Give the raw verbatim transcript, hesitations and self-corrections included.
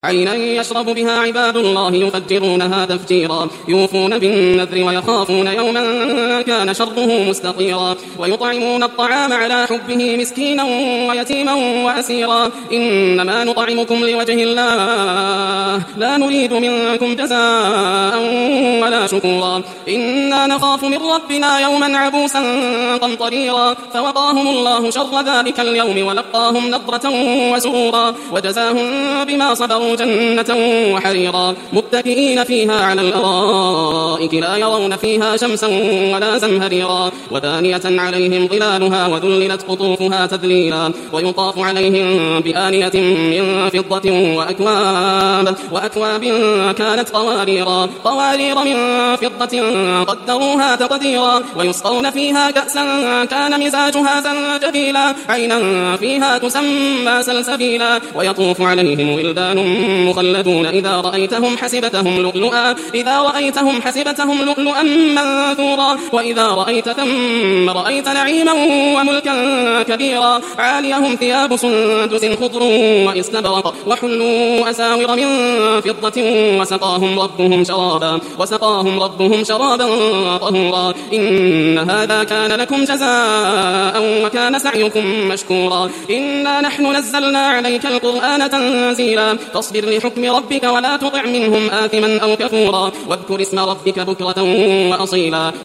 عينا يشرب بها عباد الله يفجرونها تفجيرا يوفون بالنذر ويخافون يوما كان شره مستطيرا ويطعمون الطعام على حبه مسكينا ويتيما وأسيرا إنما نطعمكم لوجه الله لا نريد منكم جزاء ولا شكورا إنا نخاف من ربنا يوما عبوسا قمطريرا فوقاهم الله شر ذلك اليوم ولقاهم نضرة وسرورا وجزاهم بما صبروا جنة وحريرا متكئين فيها على الأرائك لا يرون فيها شمسا ولا زمهريرا ودانية عليهم ظلالها وذللت قطوفها تذليلا ويطاف عليهم بآنية من فضة وأكواب, وأكواب كانت قواريرا قوارير من فضة قدروها تقديرا ويسقون فيها كأسا كان مزاجها زنجبيلا عينا فيها تسمى سلسبيلا ويطوف عليهم ولدان مخلدون إذا رأيتهم حسبتهم لؤلؤا إذا رأيتهم حسبتهم لؤلؤا منثورا وإذا رأيت ثم رأيت نعيما وملكا كبيرا عاليهم ثياب سندس خضر واستبرق وحلوا أساور من فضة وسقاهم ربهم شرابا وسقاهم ربهم شرابا طهورا إن هذا كان لكم جزاء وكان سعيكم مشكورا إنا نحن نزلنا عليك القرآن تنزيلا فاصبر لحكم ربك ولا تطع منهم آثما أو كفورا واذكر اسم ربك بكرة وأصيلا